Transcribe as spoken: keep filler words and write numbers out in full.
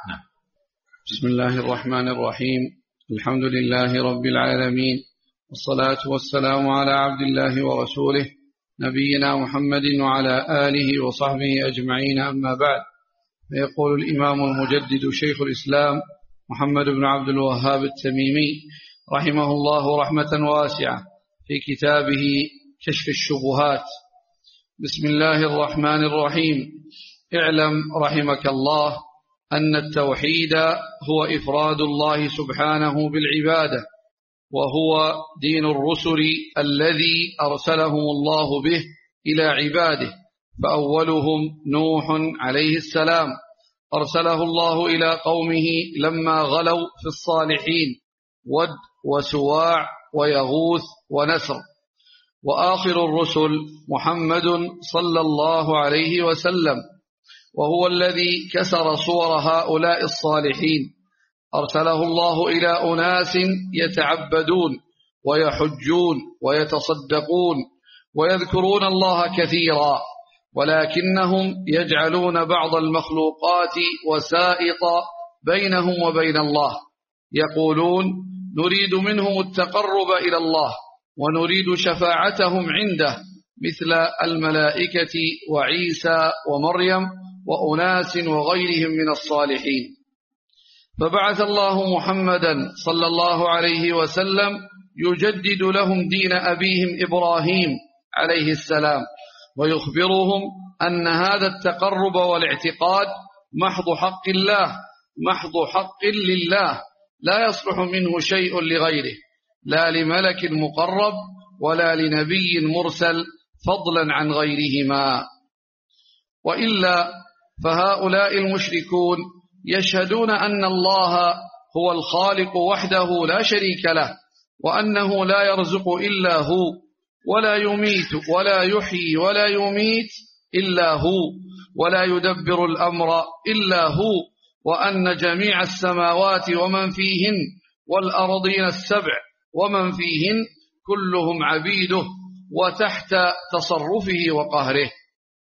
نعم. بسم الله الرحمن الرحيم. الحمد لله رب العالمين، والصلاة والسلام على عبد الله ورسوله نبينا محمد وعلى آله وصحبه أجمعين، أما بعد. فيقول الإمام المجدد شيخ الإسلام محمد بن عبد الوهاب التميمي رحمه الله رحمة واسعة في كتابه كشف الشبهات: بسم الله الرحمن الرحيم. اعلم رحمك الله أن التوحيد هو إفراد الله سبحانه بالعبادة، وهو دين الرسل الذي أرسلهم الله به إلى عباده. فأولهم نوح عليه السلام، أرسله الله إلى قومه لما غلوا في الصالحين: ود وسواع ويغوث ونسر. وآخر الرسل محمد صلى الله عليه وسلم، وهو الذي كسر صور هؤلاء الصالحين. أرسله الله إلى أناس يتعبدون ويحجون ويتصدقون ويذكرون الله كثيرا، ولكنهم يجعلون بعض المخلوقات وسائط بينهم وبين الله. يقولون: نريد منهم التقرب إلى الله ونريد شفاعتهم عنده، مثل الملائكة وعيسى ومريم وأناس وغيرهم من الصالحين. فبعث الله محمدا صلى الله عليه وسلم يجدد لهم دين أبيهم إبراهيم عليه السلام، ويخبرهم أن هذا التقرب والاعتقاد محض حق الله، محض حق لله، لا يصلح منه شيء لغيره، لا لملك مقرب ولا لنبي مرسل، فضلا عن غيرهما. وإلا فهؤلاء المشركون يشهدون أن الله هو الخالق وحده لا شريك له، وأنه لا يرزق إلا هو، ولا يميت ولا يحيي ولا يميت إلا هو، ولا يدبر الأمر إلا هو، وأن جميع السماوات ومن فيهن والأرضين السبع ومن فيهن كلهم عبيده وتحت تصرفه وقهره.